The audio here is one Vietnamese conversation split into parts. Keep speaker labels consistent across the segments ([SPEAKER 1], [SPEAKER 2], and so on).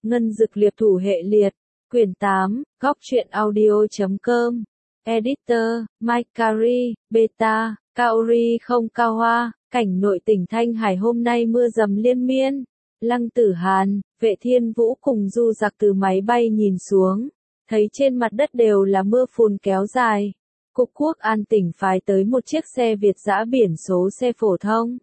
[SPEAKER 1] Ngân Dực Liệp Thủ Hệ Liệt, Quyển 8, Góc truyện audio.com, Editor, Mike Carey, Beta, Kaori không cao hoa, cảnh nội tỉnh Thanh Hải hôm nay mưa dầm liên miên. Lăng Tử Hàn, Vệ Thiên Vũ cùng du giặc từ máy bay nhìn xuống, thấy trên mặt đất đều là mưa phùn kéo dài. Cục Quốc an tỉnh phái tới một chiếc xe Việt dã biển số xe phổ thông.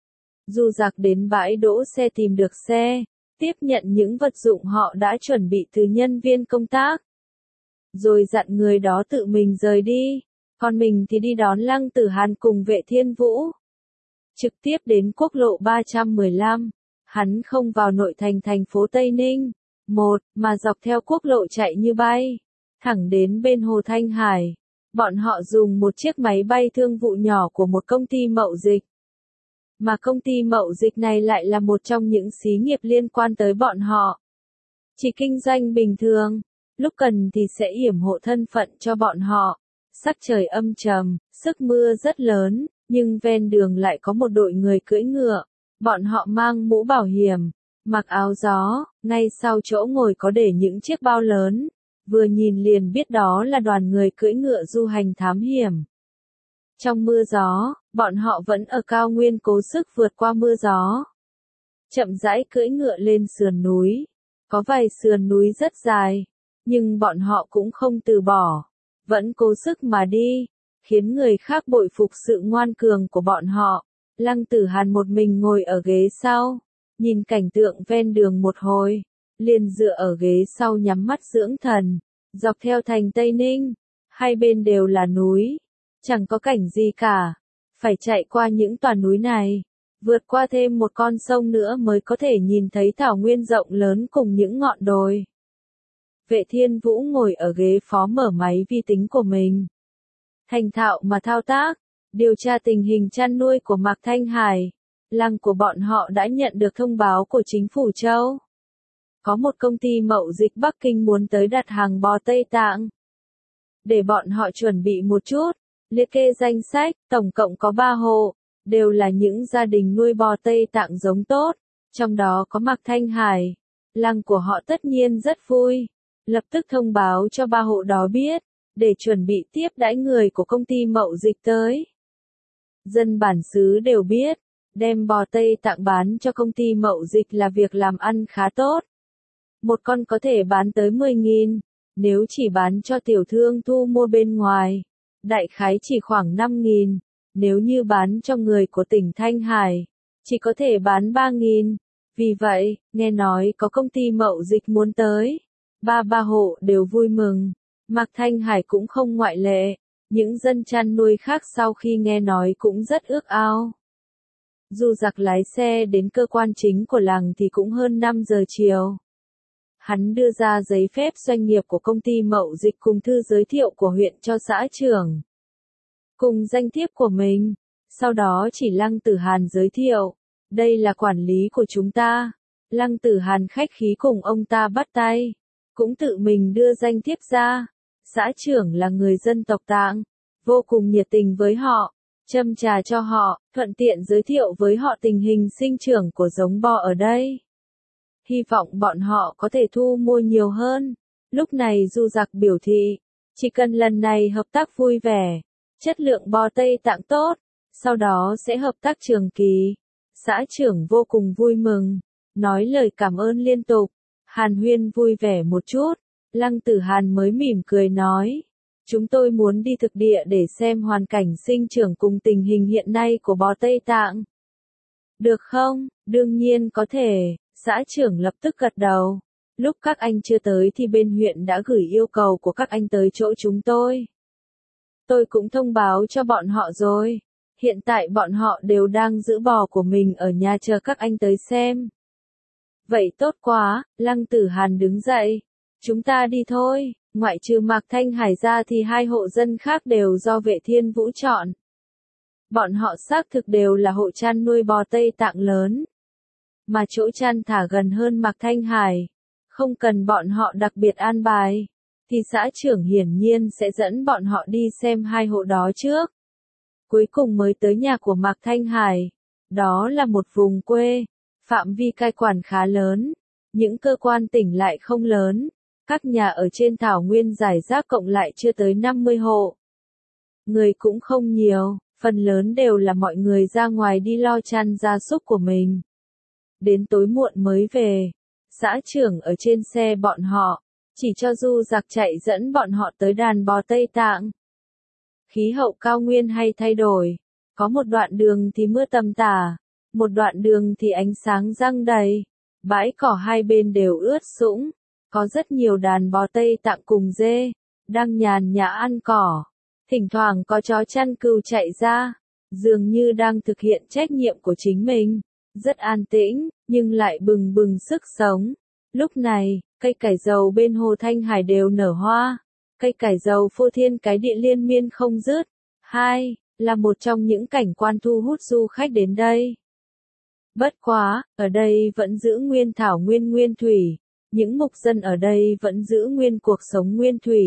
[SPEAKER 1] Du giặc đến bãi đỗ xe tìm được xe, tiếp nhận những vật dụng họ đã chuẩn bị từ nhân viên công tác. Rồi dặn người đó tự mình rời đi, còn mình thì đi đón Lăng Tử Hàn cùng Vệ Thiên Vũ. Trực tiếp đến quốc lộ 315, hắn không vào nội thành thành phố Tây Ninh, mà dọc theo quốc lộ chạy như bay, thẳng đến bên Hồ Thanh Hải. Bọn họ dùng một chiếc máy bay thương vụ nhỏ của một công ty mậu dịch. Mà công ty mậu dịch này lại là một trong những xí nghiệp liên quan tới bọn họ. Chỉ kinh doanh bình thường, lúc cần thì sẽ yểm hộ thân phận cho bọn họ. Sắc trời âm trầm, sức mưa rất lớn, nhưng ven đường lại có một đội người cưỡi ngựa. Bọn họ mang mũ bảo hiểm, mặc áo gió, ngay sau chỗ ngồi có để những chiếc bao lớn. Vừa nhìn liền biết đó là đoàn người cưỡi ngựa du hành thám hiểm. Trong mưa gió, bọn họ vẫn ở cao nguyên cố sức vượt qua mưa gió. Chậm rãi cưỡi ngựa lên sườn núi. Có vài sườn núi rất dài, nhưng bọn họ cũng không từ bỏ. Vẫn cố sức mà đi, khiến người khác bội phục sự ngoan cường của bọn họ. Lăng Tử Hàn một mình ngồi ở ghế sau, nhìn cảnh tượng ven đường một hồi, liền dựa ở ghế sau nhắm mắt dưỡng thần. Dọc theo thành Tây Ninh, hai bên đều là núi, chẳng có cảnh gì cả, phải chạy qua những tòa núi này, vượt qua thêm một con sông nữa mới có thể nhìn thấy thảo nguyên rộng lớn cùng những ngọn đồi. Vệ Thiên Vũ ngồi ở ghế phó mở máy vi tính của mình, thành thạo mà thao tác, điều tra tình hình chăn nuôi của Mạc Thanh Hải. Lăng của bọn họ đã nhận được thông báo của chính phủ Châu. Có một công ty mậu dịch Bắc Kinh muốn tới đặt hàng bò Tây Tạng. Để bọn họ chuẩn bị một chút, liệt kê danh sách, tổng cộng có 3 hộ, đều là những gia đình nuôi bò Tây Tạng giống tốt, trong đó có Mạc Thanh Hải. Lăng của họ tất nhiên rất vui, lập tức thông báo cho 3 hộ đó biết, để chuẩn bị tiếp đãi người của công ty mậu dịch tới. Dân bản xứ đều biết, đem bò Tây Tạng bán cho công ty mậu dịch là việc làm ăn khá tốt. Một con có thể bán tới 10.000, nếu chỉ bán cho tiểu thương thu mua bên ngoài, đại khái chỉ khoảng 5.000, nếu như bán cho người của tỉnh Thanh Hải, chỉ có thể bán 3.000. Vì vậy, nghe nói có công ty mậu dịch muốn tới, ba hộ đều vui mừng, Mạc Thanh Hải cũng không ngoại lệ, những dân chăn nuôi khác sau khi nghe nói cũng rất ước ao. Du giặc lái xe đến cơ quan chính của làng thì cũng hơn 5 giờ chiều. Hắn đưa ra giấy phép doanh nghiệp của công ty mậu dịch cùng thư giới thiệu của huyện cho xã trưởng. Cùng danh thiếp của mình, sau đó chỉ Lăng Tử Hàn giới thiệu, đây là quản lý của chúng ta. Lăng Tử Hàn khách khí cùng ông ta bắt tay, cũng tự mình đưa danh thiếp ra. Xã trưởng là người dân tộc Tạng, vô cùng nhiệt tình với họ, châm trà cho họ, thuận tiện giới thiệu với họ tình hình sinh trưởng của giống bò ở đây. Hy vọng bọn họ có thể thu mua nhiều hơn. Lúc này du giặc biểu thị, chỉ cần lần này hợp tác vui vẻ, chất lượng bò Tây Tạng tốt, sau đó sẽ hợp tác trường kỳ. Xã trưởng vô cùng vui mừng, nói lời cảm ơn liên tục, hàn huyên vui vẻ một chút. Lăng Tử Hàn mới mỉm cười nói, chúng tôi muốn đi thực địa để xem hoàn cảnh sinh trưởng cùng tình hình hiện nay của bò Tây Tạng. Được không? Đương nhiên có thể. Xã trưởng lập tức gật đầu. Lúc các anh chưa tới thì bên huyện đã gửi yêu cầu của các anh tới chỗ chúng tôi. Tôi cũng thông báo cho bọn họ rồi. Hiện tại bọn họ đều đang giữ bò của mình ở nhà chờ các anh tới xem. Vậy tốt quá, Lăng Tử Hàn đứng dậy. Chúng ta đi thôi, ngoại trừ Mạc Thanh Hải ra thì 2 hộ dân khác đều do Vệ Thiên Vũ chọn. Bọn họ xác thực đều là hộ chăn nuôi bò Tây Tạng lớn. Mà chỗ chăn thả gần hơn Mạc Thanh Hải, không cần bọn họ đặc biệt an bài, thì xã trưởng hiển nhiên sẽ dẫn bọn họ đi xem 2 hộ đó trước. Cuối cùng mới tới nhà của Mạc Thanh Hải. Đó là một vùng quê, phạm vi cai quản khá lớn, Những cơ quan tỉnh lại không lớn, các nhà ở trên thảo nguyên rải rác cộng lại chưa tới 50 hộ. Người cũng không nhiều, phần lớn đều là mọi người ra ngoài đi lo chăn gia súc của mình. Đến tối muộn mới về, xã trưởng ở trên xe bọn họ, chỉ cho du giặc chạy dẫn bọn họ tới đàn bò Tây Tạng. Khí hậu cao nguyên hay thay đổi, có một đoạn đường thì mưa tầm tả, một đoạn đường thì ánh sáng răng đầy, bãi cỏ hai bên đều ướt sũng, có rất nhiều đàn bò Tây Tạng cùng dê, đang nhàn nhã ăn cỏ. Thỉnh thoảng có chó chăn cừu chạy ra, dường như đang thực hiện trách nhiệm của chính mình, rất an tĩnh, nhưng lại bừng bừng sức sống. Lúc này, cây cải dầu bên hồ Thanh Hải đều nở hoa, cây cải dầu phô thiên cái địa liên miên không dứt. Hai, là một trong những cảnh quan thu hút du khách đến đây. Bất quá, ở đây vẫn giữ nguyên thảo nguyên nguyên thủy, những mục dân ở đây vẫn giữ nguyên cuộc sống nguyên thủy.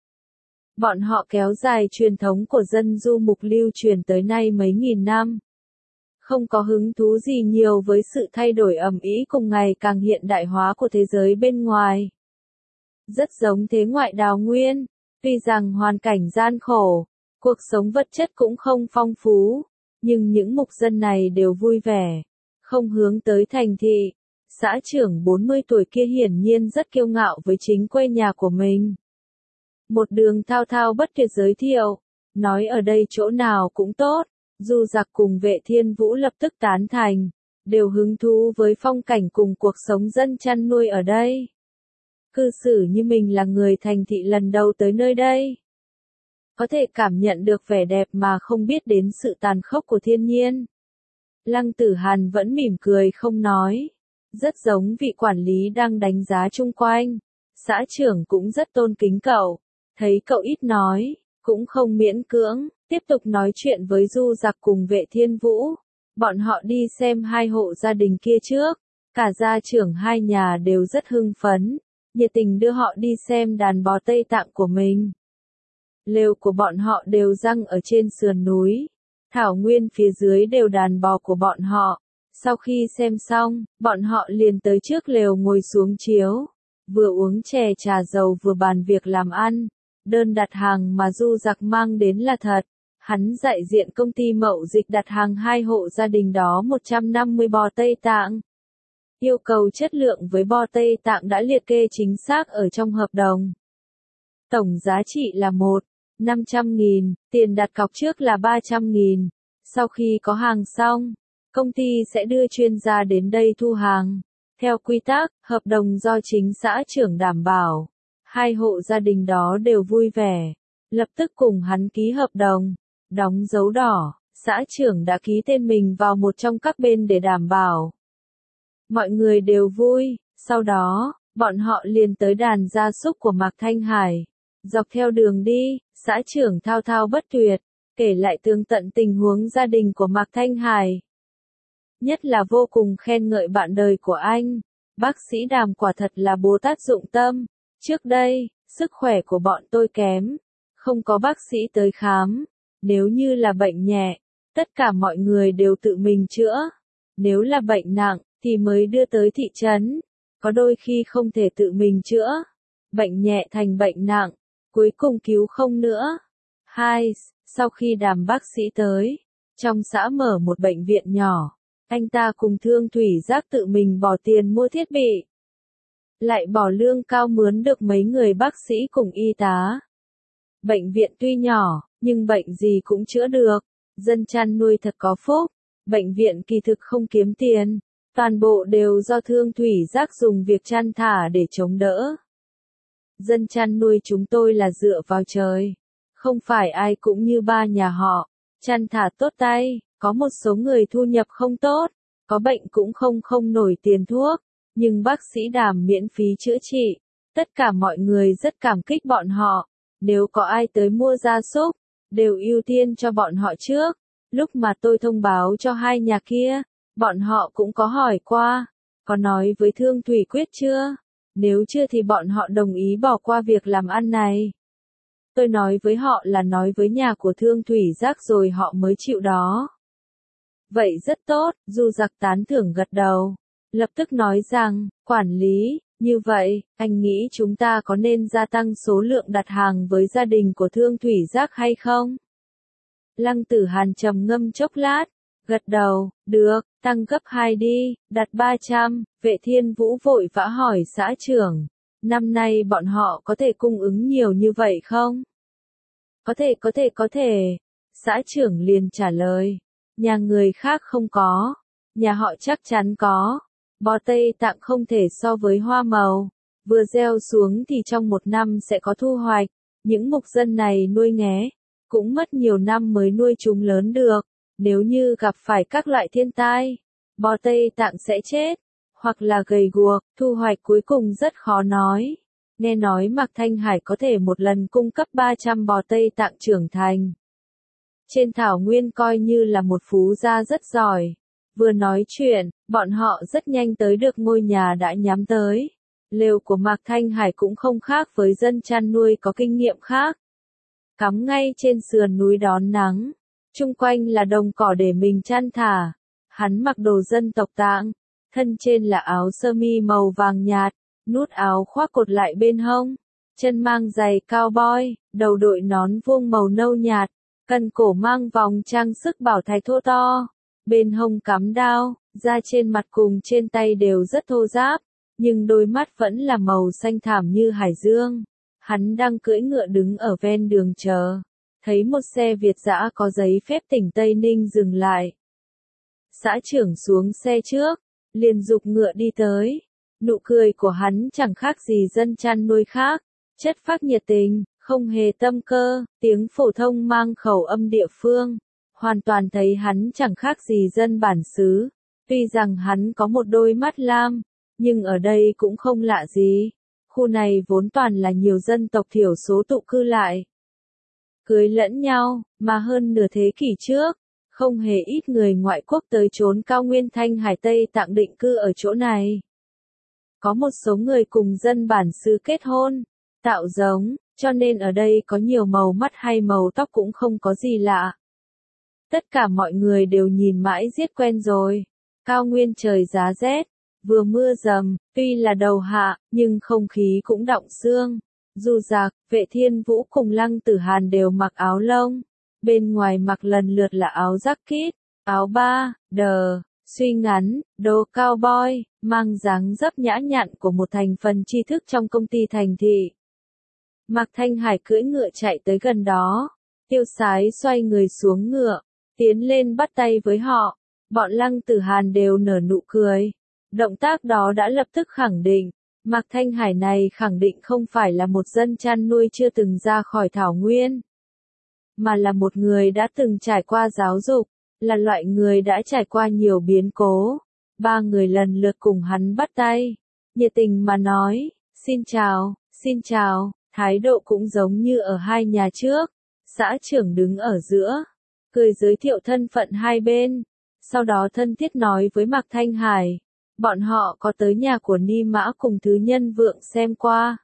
[SPEAKER 1] Bọn họ kéo dài truyền thống của dân du mục lưu truyền tới nay mấy nghìn năm. Không có hứng thú gì nhiều với sự thay đổi ầm ĩ cùng ngày càng hiện đại hóa của thế giới bên ngoài. Rất giống thế ngoại đào nguyên, tuy rằng hoàn cảnh gian khổ, cuộc sống vật chất cũng không phong phú, nhưng những mục dân này đều vui vẻ, không hướng tới thành thị. Xã trưởng 40 tuổi kia hiển nhiên rất kiêu ngạo với chính quê nhà của mình. Một đường thao thao bất tuyệt giới thiệu, nói ở đây chỗ nào cũng tốt, du giặc cùng Vệ Thiên Vũ lập tức tán thành, đều hứng thú với phong cảnh cùng cuộc sống dân chăn nuôi ở đây. Cư xử như mình là người thành thị lần đầu tới nơi đây. Có thể cảm nhận được vẻ đẹp mà không biết đến sự tàn khốc của thiên nhiên. Lăng Tử Hàn vẫn mỉm cười không nói, rất giống vị quản lý đang đánh giá chung quanh. Xã trưởng cũng rất tôn kính cậu, thấy cậu ít nói, cũng không miễn cưỡng, tiếp tục nói chuyện với du giặc cùng Vệ Thiên Vũ. Bọn họ đi xem hai hộ gia đình kia trước, cả gia trưởng hai nhà đều rất hưng phấn, nhiệt tình đưa họ đi xem đàn bò Tây Tạng của mình. Lều của bọn họ đều giăng ở trên sườn núi, thảo nguyên phía dưới đều đàn bò của bọn họ. Sau khi xem xong, bọn họ liền tới trước lều ngồi xuống chiếu, vừa uống chè trà dầu vừa bàn việc làm ăn. Đơn đặt hàng mà du giặc mang đến là thật. Hắn đại diện công ty mậu dịch đặt hàng hai hộ gia đình đó 150 bò Tây Tạng. Yêu cầu chất lượng với bò Tây Tạng đã liệt kê chính xác ở trong hợp đồng. Tổng giá trị là 1.500.000, tiền đặt cọc trước là 300.000. Sau khi có hàng xong, công ty sẽ đưa chuyên gia đến đây thu hàng. Theo quy tắc, hợp đồng do chính xã trưởng đảm bảo. Hai hộ gia đình đó đều vui vẻ, lập tức cùng hắn ký hợp đồng, đóng dấu đỏ, xã trưởng đã ký tên mình vào một trong các bên để đảm bảo. Mọi người đều vui, sau đó, bọn họ liền tới đàn gia súc của Mạc Thanh Hải. Dọc theo đường đi, xã trưởng thao thao bất tuyệt, kể lại tường tận tình huống gia đình của Mạc Thanh Hải. Nhất là vô cùng khen ngợi bạn đời của anh, bác sĩ Đàm quả thật là Bồ Tát dụng tâm. Trước đây, sức khỏe của bọn tôi kém, không có bác sĩ tới khám. Nếu như là bệnh nhẹ, tất cả mọi người đều tự mình chữa. Nếu là bệnh nặng, thì mới đưa tới thị trấn. Có đôi khi không thể tự mình chữa. Bệnh nhẹ thành bệnh nặng, cuối cùng cứu không nữa. Hai, sau khi Đàm bác sĩ tới, trong xã mở một bệnh viện nhỏ, anh ta cùng Thương Thủy Giác tự mình bỏ tiền mua thiết bị. Lại bỏ lương cao mướn được mấy người bác sĩ cùng y tá. Bệnh viện tuy nhỏ, nhưng bệnh gì cũng chữa được. Dân chăn nuôi thật có phúc. Bệnh viện kỳ thực không kiếm tiền. Toàn bộ đều do Thương Thủy Giác dùng việc chăn thả để chống đỡ. Dân chăn nuôi chúng tôi là dựa vào trời. Không phải ai cũng như ba nhà họ. Chăn thả tốt tay, có một số người thu nhập không tốt. Có bệnh cũng không nổi tiền thuốc. Nhưng bác sĩ Đàm miễn phí chữa trị. Tất cả mọi người rất cảm kích bọn họ. Nếu có ai tới mua gia súc, đều ưu tiên cho bọn họ trước. Lúc mà tôi thông báo cho hai nhà kia, bọn họ cũng có hỏi qua. Có nói với Thương Thủy Quyết chưa? Nếu chưa thì bọn họ đồng ý bỏ qua việc làm ăn này. Tôi nói với họ là nói với nhà của Thương Thủy Giác rồi họ mới chịu đó. Vậy rất tốt, du giặc tán thưởng gật đầu. lập tức nói rằng, quản lý, như vậy, anh nghĩ chúng ta có nên gia tăng số lượng đặt hàng với gia đình của Thương Thủy Giác hay không? Lăng Tử Hàn trầm ngâm chốc lát, gật đầu, được, tăng gấp 2 đi, đặt 300, Vệ Thiên Vũ vội vã hỏi xã trưởng, năm nay bọn họ có thể cung ứng nhiều như vậy không? Có thể, xã trưởng liền trả lời, nhà người khác không có, nhà họ chắc chắn có, bò Tây Tạng không thể so với hoa màu, vừa gieo xuống thì trong một năm sẽ có thu hoạch, những mục dân này nuôi nghé, cũng mất nhiều năm mới nuôi chúng lớn được, nếu như gặp phải các loại thiên tai, bò Tây Tạng sẽ chết, hoặc là gầy guộc, thu hoạch cuối cùng rất khó nói. Nghe nói Mạc Thanh Hải có thể một lần cung cấp 300 bò Tây Tạng trưởng thành. Trên thảo nguyên coi như là một phú gia rất giỏi. Vừa nói chuyện, bọn họ rất nhanh tới được ngôi nhà đã nhắm tới. Lều của Mạc Thanh Hải cũng không khác với dân chăn nuôi có kinh nghiệm khác. Cắm ngay trên sườn núi đón nắng. Chung quanh là đồng cỏ để mình chăn thả. Hắn mặc đồ dân tộc Tạng. Thân trên là áo sơ mi màu vàng nhạt. Nút áo khoác cột lại bên hông. Chân mang giày cowboy. Đầu đội nón vuông màu nâu nhạt. Cần cổ mang vòng trang sức bảo thạch thô to. Bên hông cắm đao, da trên mặt cùng trên tay đều rất thô ráp, nhưng đôi mắt vẫn là màu xanh thẳm như hải dương. Hắn đang cưỡi ngựa đứng ở ven đường chờ, thấy một xe Việt dã có giấy phép tỉnh Tây Ninh dừng lại. Xã trưởng xuống xe trước, liền giục ngựa đi tới. Nụ cười của hắn chẳng khác gì dân chăn nuôi khác, chất phác nhiệt tình, không hề tâm cơ, tiếng phổ thông mang khẩu âm địa phương. Hoàn toàn thấy hắn chẳng khác gì dân bản xứ. Tuy rằng hắn có một đôi mắt lam, nhưng ở đây cũng không lạ gì. Khu này vốn toàn là nhiều dân tộc thiểu số tụ cư lại. Cưới lẫn nhau, mà hơn nửa thế kỷ trước, không hề ít người ngoại quốc tới trốn cao nguyên Thanh Hải Tây Tạng định cư ở chỗ này. Có một số người cùng dân bản xứ kết hôn, tạo giống, cho nên ở đây có nhiều màu mắt hay màu tóc cũng không có gì lạ. Tất cả mọi người đều nhìn mãi giết quen rồi. Cao nguyên trời giá rét, vừa mưa dầm, tuy là đầu hạ, nhưng không khí cũng đọng xương. Dù Dạc, Vệ Thiên Vũ cùng Lăng Tử Hàn đều mặc áo lông. Bên ngoài mặc lần lượt là áo jacket, áo ba, đờ, suy ngắn, đồ cowboy, mang dáng dấp nhã nhặn của một thành phần tri thức trong công ty thành thị. Mạc Thanh Hải cưỡi ngựa chạy tới gần đó. Tiêu Sái xoay người xuống ngựa, tiến lên bắt tay với họ. Bọn Lăng Tử Hàn đều nở nụ cười. Động tác đó đã lập tức khẳng định, Mạc Thanh Hải này khẳng định không phải là một dân chăn nuôi chưa từng ra khỏi thảo nguyên, mà là một người đã từng trải qua giáo dục, là loại người đã trải qua nhiều biến cố. Ba người lần lượt cùng hắn bắt tay, nhiệt tình mà nói, xin chào, thái độ cũng giống như ở hai nhà trước. Xã trưởng đứng ở giữa, cười giới thiệu thân phận hai bên, sau đó thân thiết nói với Mạc Thanh Hải, bọn họ có tới nhà của Ni Mã cùng Thứ Nhân Vượng xem qua.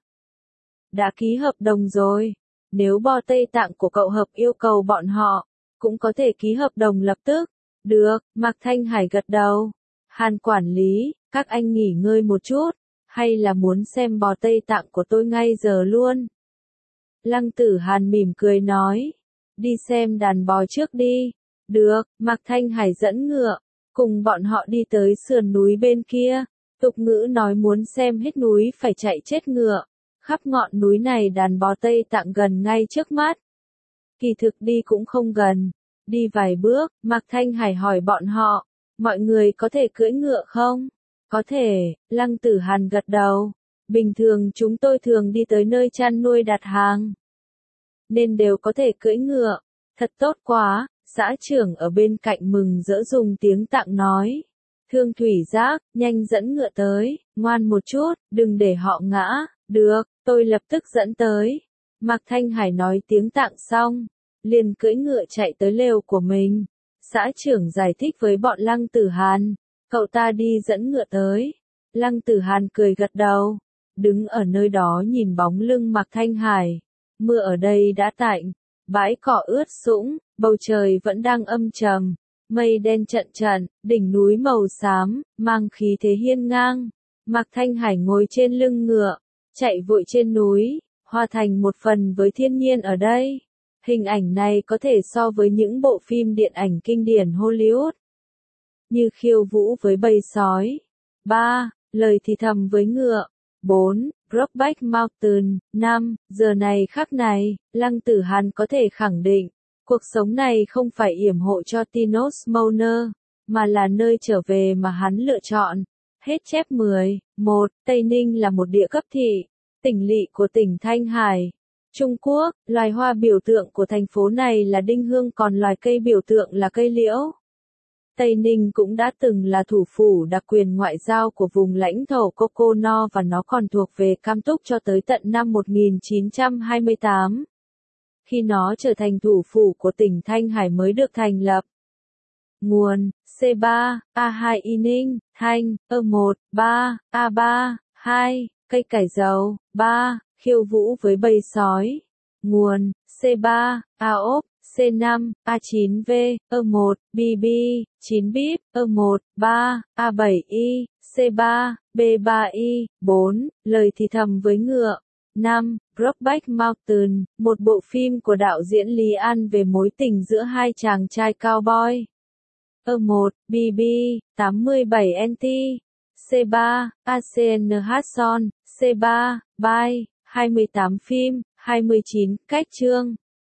[SPEAKER 1] Đã ký hợp đồng rồi, nếu bò Tây Tạng của cậu hợp yêu cầu bọn họ, cũng có thể ký hợp đồng lập tức. Được, Mạc Thanh Hải gật đầu. Hàn quản lý, các anh nghỉ ngơi một chút, hay là muốn xem bò Tây Tạng của tôi ngay giờ luôn? Lăng Tử Hàn mỉm cười nói, đi xem đàn bò trước đi. Được, Mạc Thanh Hải dẫn ngựa, cùng bọn họ đi tới sườn núi bên kia. Tục ngữ nói muốn xem hết núi phải chạy chết ngựa. Khắp ngọn núi này đàn bò Tây Tạng gần ngay trước mắt. Kỳ thực đi cũng không gần. Đi vài bước, Mạc Thanh Hải hỏi bọn họ, mọi người có thể cưỡi ngựa không? Có thể, Lăng Tử Hàn gật đầu. Bình thường chúng tôi thường đi tới nơi chăn nuôi đặt hàng, nên đều có thể cưỡi ngựa. Thật tốt quá, xã trưởng ở bên cạnh mừng rỡ dùng tiếng Tạng nói. Thương Thủy Giác, nhanh dẫn ngựa tới, ngoan một chút, đừng để họ ngã. Được, tôi lập tức dẫn tới. Mạc Thanh Hải nói tiếng Tạng xong, liền cưỡi ngựa chạy tới lều của mình. Xã trưởng giải thích với bọn Lăng Tử Hàn, cậu ta đi dẫn ngựa tới. Lăng Tử Hàn cười gật đầu, đứng ở nơi đó nhìn bóng lưng Mạc Thanh Hải. Mưa ở đây đã tạnh, bãi cỏ ướt sũng, bầu trời vẫn đang âm trầm. Mây đen trận trận, đỉnh núi màu xám, mang khí thế hiên ngang. Mạc Thanh Hải ngồi trên lưng ngựa, chạy vội trên núi, hòa thành một phần với thiên nhiên ở đây. Hình ảnh này có thể so với những bộ phim điện ảnh kinh điển Hollywood. Như khiêu vũ với bầy sói. 3. Lời thì thầm với ngựa. 4. Brokeback Mountain. 5. Giờ này khắc này, Lăng Tử Hàn có thể khẳng định, cuộc sống này không phải yểm hộ cho Tinos Mauner, mà là nơi trở về mà hắn lựa chọn. Hết chép 10. 1. Tây Ninh là một địa cấp thị, tỉnh lỵ của tỉnh Thanh Hải, Trung Quốc. Loài hoa biểu tượng của thành phố này là đinh hương, còn loài cây biểu tượng là cây liễu. Tây Ninh cũng đã từng là thủ phủ đặc quyền ngoại giao của vùng lãnh thổ Coco No và nó còn thuộc về Cam Túc cho tới tận năm 1928. Khi nó trở thành thủ phủ của tỉnh Thanh Hải mới được thành lập. Nguồn: C3, A2 Ining, Thanh, E1, 3, A3, 2, cây cải dầu, 3, khiêu vũ với bầy sói. Nguồn: C3, AOP, C5, A9V, E1, BB, 9 bip, E1, 3, A7I, C3, B3I, 4, lời thì thầm với ngựa. 5. Brokeback Mountain, một bộ phim của đạo diễn Lý An về mối tình giữa hai chàng trai cowboy. E1, BB, 87NT, C3, ACN Hudson, C3, By, 28 phim, 29, cách chương.